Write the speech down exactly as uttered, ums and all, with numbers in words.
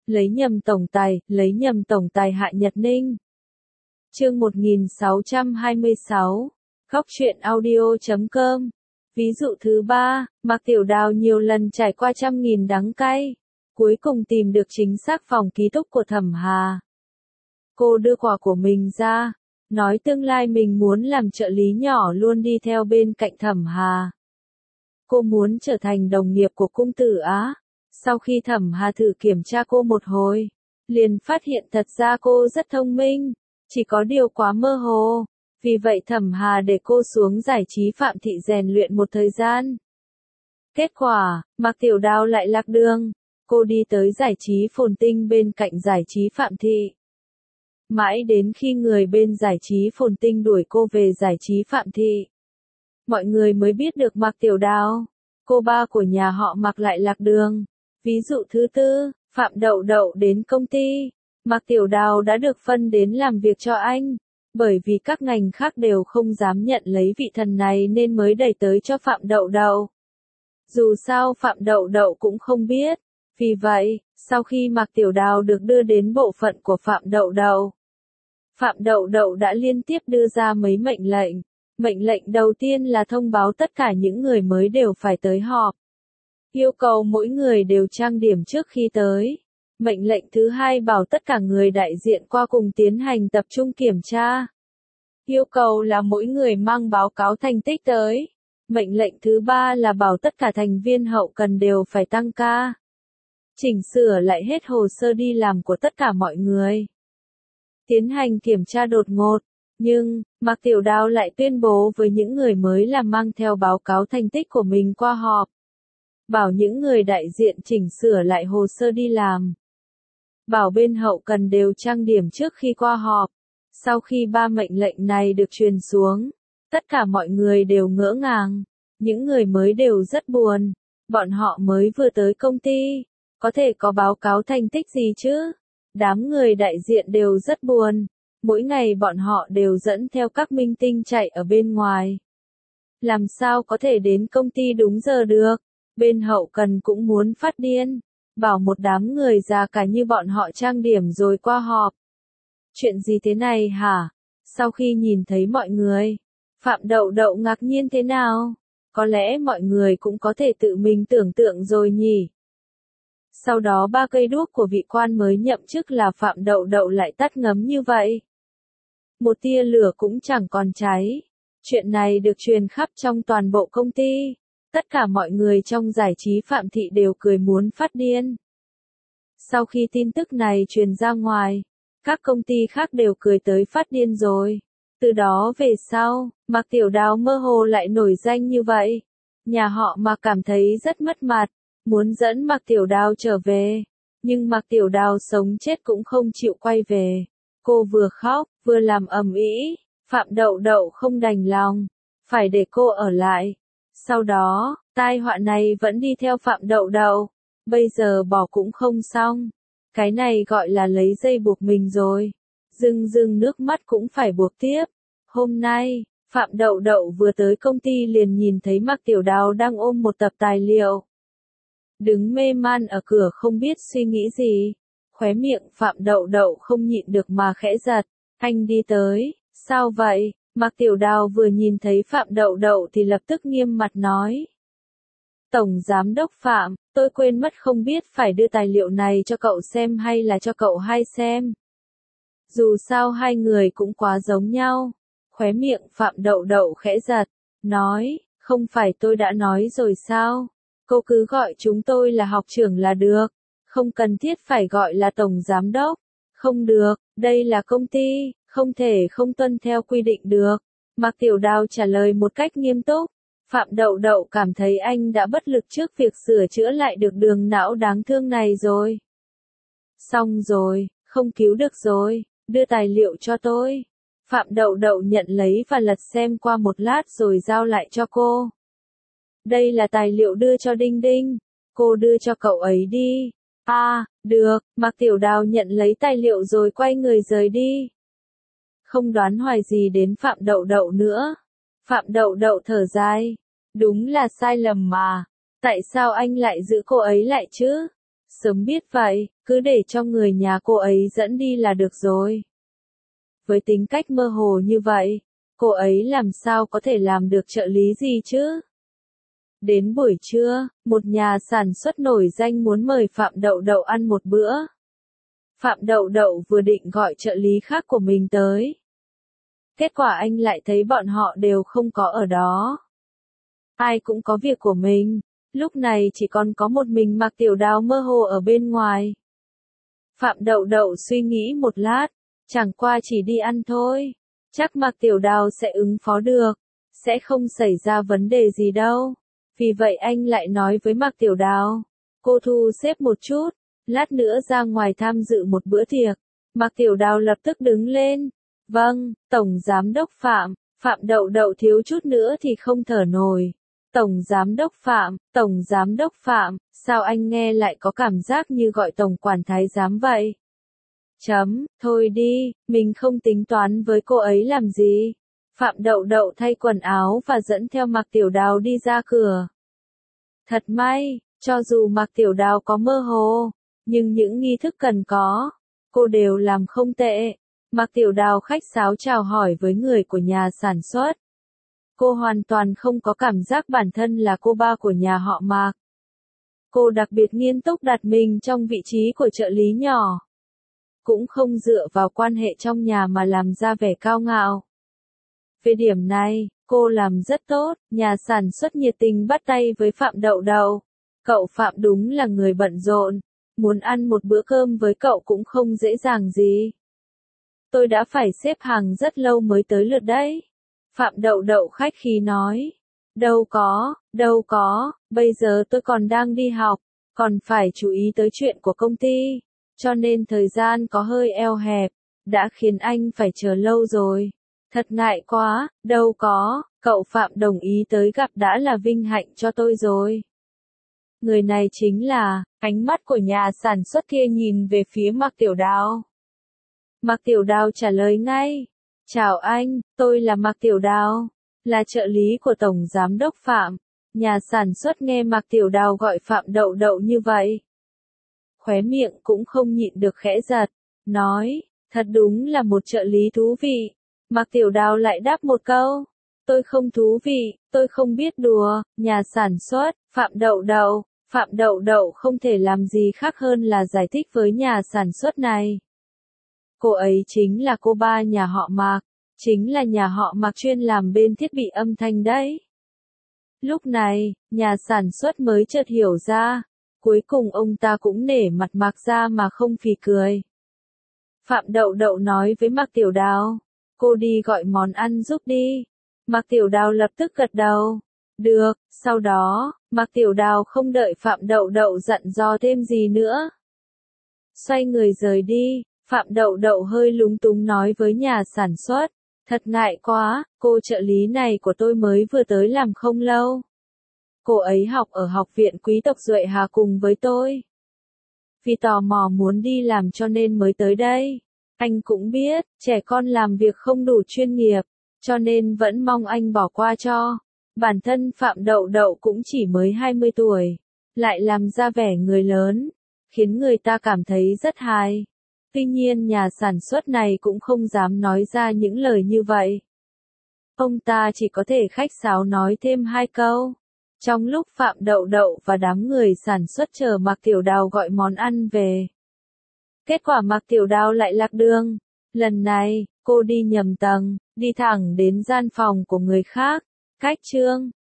lấy nhầm tổng tài, lấy nhầm tổng tài Hạ Nhật Ninh. Chương một nghìn sáu trăm hai mươi sáu, Góc truyện audio chấm com. Ví dụ thứ ba, Mạc Tiểu Đào nhiều lần trải qua trăm nghìn đắng cay, cuối cùng tìm được chính xác phòng ký túc của Thẩm Hà. Cô đưa quà của mình ra, nói tương lai mình muốn làm trợ lý nhỏ luôn đi theo bên cạnh Thẩm Hà. Cô muốn trở thành đồng nghiệp của cung tử Á. Sau khi Thẩm Hà thử kiểm tra cô một hồi, liền phát hiện thật ra cô rất thông minh, chỉ có điều quá mơ hồ. Vì vậy Thẩm Hà để cô xuống giải trí Phạm Thị rèn luyện một thời gian. Kết quả, Mạc Tiểu Đào lại lạc đường. Cô đi tới giải trí Phồn Tinh bên cạnh giải trí Phạm Thị. Mãi đến khi người bên giải trí Phồn Tinh đuổi cô về giải trí Phạm Thị, mọi người mới biết được Mạc Tiểu Đào, cô ba của nhà họ Mạc lại lạc đường. Ví dụ thứ tư, Phạm Đậu Đậu đến công ty, Mạc Tiểu Đào đã được phân đến làm việc cho anh, bởi vì các ngành khác đều không dám nhận lấy vị thần này nên mới đẩy tới cho Phạm Đậu Đậu. Dù sao Phạm Đậu Đậu cũng không biết, vì vậy, sau khi Mạc Tiểu Đào được đưa đến bộ phận của Phạm Đậu Đậu, Phạm Đậu Đậu đã liên tiếp đưa ra mấy mệnh lệnh. Mệnh lệnh đầu tiên là thông báo tất cả những người mới đều phải tới họp. Yêu cầu mỗi người đều trang điểm trước khi tới. Mệnh lệnh thứ hai bảo tất cả người đại diện qua cùng tiến hành tập trung kiểm tra. Yêu cầu là mỗi người mang báo cáo thành tích tới. Mệnh lệnh thứ ba là bảo tất cả thành viên hậu cần đều phải tăng ca. Chỉnh sửa lại hết hồ sơ đi làm của tất cả mọi người. Tiến hành kiểm tra đột ngột. Nhưng, Mạc Tiểu Đào lại tuyên bố với những người mới là mang theo báo cáo thành tích của mình qua họp. Bảo những người đại diện chỉnh sửa lại hồ sơ đi làm. Bảo bên hậu cần đều trang điểm trước khi qua họp. Sau khi ba mệnh lệnh này được truyền xuống, tất cả mọi người đều ngỡ ngàng. Những người mới đều rất buồn. Bọn họ mới vừa tới công ty, có thể có báo cáo thành tích gì chứ? Đám người đại diện đều rất buồn. Mỗi ngày bọn họ đều dẫn theo các minh tinh chạy ở bên ngoài. Làm sao có thể đến công ty đúng giờ được? Bên hậu cần cũng muốn phát điên. Bảo một đám người già cả như bọn họ trang điểm rồi qua họp. Chuyện gì thế này hả? Sau khi nhìn thấy mọi người, Phạm Đậu Đậu ngạc nhiên thế nào? Có lẽ mọi người cũng có thể tự mình tưởng tượng rồi nhỉ? Sau đó ba cây đuốc của vị quan mới nhậm chức là Phạm Đậu Đậu lại tắt ngấm như vậy. Một tia lửa cũng chẳng còn cháy. Chuyện này được truyền khắp trong toàn bộ công ty. Tất cả mọi người trong giải trí Phạm Thị đều cười muốn phát điên. Sau khi tin tức này truyền ra ngoài, các công ty khác đều cười tới phát điên rồi. Từ đó về sau, Mạc Tiểu Đào mơ hồ lại nổi danh như vậy. Nhà họ Mạc cảm thấy rất mất mặt, muốn dẫn Mạc Tiểu Đào trở về. Nhưng Mạc Tiểu Đào sống chết cũng không chịu quay về. Cô vừa khóc, vừa làm ầm ĩ, Phạm Đậu Đậu không đành lòng, phải để cô ở lại. Sau đó, tai họa này vẫn đi theo Phạm Đậu Đậu, bây giờ bỏ cũng không xong. Cái này gọi là lấy dây buộc mình rồi. Rưng rưng nước mắt cũng phải buộc tiếp. Hôm nay, Phạm Đậu Đậu vừa tới công ty liền nhìn thấy Mạc Tiểu Đào đang ôm một tập tài liệu. Đứng mê man ở cửa không biết suy nghĩ gì. Khóe miệng Phạm Đậu Đậu không nhịn được mà khẽ giật. Anh đi tới, sao vậy? Mạc Tiểu Đào vừa nhìn thấy Phạm Đậu Đậu thì lập tức nghiêm mặt nói. Tổng Giám đốc Phạm, tôi quên mất không biết phải đưa tài liệu này cho cậu xem hay là cho cậu hai xem. Dù sao hai người cũng quá giống nhau. Khóe miệng Phạm Đậu Đậu khẽ giật, nói, không phải tôi đã nói rồi sao? Cô cứ gọi chúng tôi là học trưởng là được. Không cần thiết phải gọi là tổng giám đốc. Không được, đây là công ty, không thể không tuân theo quy định được. Mạc Tiểu Đào trả lời một cách nghiêm túc. Phạm Đậu Đậu cảm thấy anh đã bất lực trước việc sửa chữa lại được đường não đáng thương này rồi. Xong rồi, không cứu được rồi, đưa tài liệu cho tôi. Phạm Đậu Đậu nhận lấy và lật xem qua một lát rồi giao lại cho cô. Đây là tài liệu đưa cho Đinh Đinh, cô đưa cho cậu ấy đi. À, được, Mạc Tiểu Đào nhận lấy tài liệu rồi quay người rời đi. Không đoán hoài gì đến Phạm Đậu Đậu nữa. Phạm Đậu Đậu thở dài. Đúng là sai lầm mà. Tại sao anh lại giữ cô ấy lại chứ? Sớm biết vậy, cứ để cho người nhà cô ấy dẫn đi là được rồi. Với tính cách mơ hồ như vậy, cô ấy làm sao có thể làm được trợ lý gì chứ? Đến buổi trưa, một nhà sản xuất nổi danh muốn mời Phạm Đậu Đậu ăn một bữa. Phạm Đậu Đậu vừa định gọi trợ lý khác của mình tới. Kết quả anh lại thấy bọn họ đều không có ở đó. Ai cũng có việc của mình, lúc này chỉ còn có một mình Mạc Tiểu Đào mơ hồ ở bên ngoài. Phạm Đậu Đậu suy nghĩ một lát, chẳng qua chỉ đi ăn thôi, chắc Mạc Tiểu Đào sẽ ứng phó được, sẽ không xảy ra vấn đề gì đâu. Vì vậy anh lại nói với Mạc Tiểu Đào, cô thu xếp một chút, lát nữa ra ngoài tham dự một bữa tiệc. Mạc Tiểu Đào lập tức đứng lên, vâng, Tổng Giám đốc Phạm. Phạm Đậu Đậu thiếu chút nữa thì không thở nổi. Tổng Giám đốc Phạm, Tổng Giám đốc Phạm, sao anh nghe lại có cảm giác như gọi Tổng Quản Thái Giám vậy? Chấm, thôi đi, mình không tính toán với cô ấy làm gì. Phạm Đậu Đậu thay quần áo và dẫn theo Mạc Tiểu Đào đi ra cửa. Thật may, cho dù Mạc Tiểu Đào có mơ hồ, nhưng những nghi thức cần có, cô đều làm không tệ. Mạc Tiểu Đào khách sáo chào hỏi với người của nhà sản xuất. Cô hoàn toàn không có cảm giác bản thân là cô ba của nhà họ Mạc. Cô đặc biệt nghiêm túc đặt mình trong vị trí của trợ lý nhỏ. Cũng không dựa vào quan hệ trong nhà mà làm ra vẻ cao ngạo. Về điểm này, cô làm rất tốt, nhà sản xuất nhiệt tình bắt tay với Phạm Đậu Đậu. Cậu Phạm đúng là người bận rộn, muốn ăn một bữa cơm với cậu cũng không dễ dàng gì. Tôi đã phải xếp hàng rất lâu mới tới lượt đấy. Phạm Đậu Đậu khách khí nói. Đâu có, đâu có, bây giờ tôi còn đang đi học, còn phải chú ý tới chuyện của công ty, cho nên thời gian có hơi eo hẹp, đã khiến anh phải chờ lâu rồi. Thật ngại quá, đâu có, cậu Phạm đồng ý tới gặp đã là vinh hạnh cho tôi rồi. Người này chính là, ánh mắt của nhà sản xuất kia nhìn về phía Mạc Tiểu Đào. Mạc Tiểu Đào trả lời ngay. Chào anh, tôi là Mạc Tiểu Đào, là trợ lý của Tổng Giám đốc Phạm. Nhà sản xuất nghe Mạc Tiểu Đào gọi Phạm Đậu Đậu như vậy. Khóe miệng cũng không nhịn được khẽ giật, nói, thật đúng là một trợ lý thú vị. Mạc Tiểu Đào lại đáp một câu, tôi không thú vị, tôi không biết đùa. Nhà sản xuất, Phạm Đậu Đậu, Phạm Đậu Đậu không thể làm gì khác hơn là giải thích với nhà sản xuất này. Cô ấy chính là cô ba nhà họ Mạc, chính là nhà họ Mạc chuyên làm bên thiết bị âm thanh đấy. Lúc này, nhà sản xuất mới chợt hiểu ra, cuối cùng ông ta cũng nể mặt Mạc ra mà không phì cười. Phạm Đậu Đậu nói với Mạc Tiểu Đào, cô đi gọi món ăn giúp đi. Mạc Tiểu Đào lập tức gật đầu. Được, sau đó, Mạc Tiểu Đào không đợi Phạm Đậu Đậu dặn dò thêm gì nữa. Xoay người rời đi. Phạm Đậu Đậu hơi lúng túng nói với nhà sản xuất, thật ngại quá, cô trợ lý này của tôi mới vừa tới làm không lâu. Cô ấy học ở học viện quý tộc Duệ Hà cùng với tôi. Vì tò mò muốn đi làm cho nên mới tới đây. Anh cũng biết, trẻ con làm việc không đủ chuyên nghiệp, cho nên vẫn mong anh bỏ qua cho. Bản thân Phạm Đậu Đậu cũng chỉ mới hai mươi tuổi, lại làm ra vẻ người lớn, khiến người ta cảm thấy rất hài. Tuy nhiên nhà sản xuất này cũng không dám nói ra những lời như vậy. Ông ta chỉ có thể khách sáo nói thêm hai câu. Trong lúc Phạm Đậu Đậu và đám người sản xuất chờ Mạc Tiểu Đào gọi món ăn về. Kết quả Mạc Tiểu Đào lại lạc đường. Lần này, cô đi nhầm tầng, đi thẳng đến gian phòng của người khác. Cách chương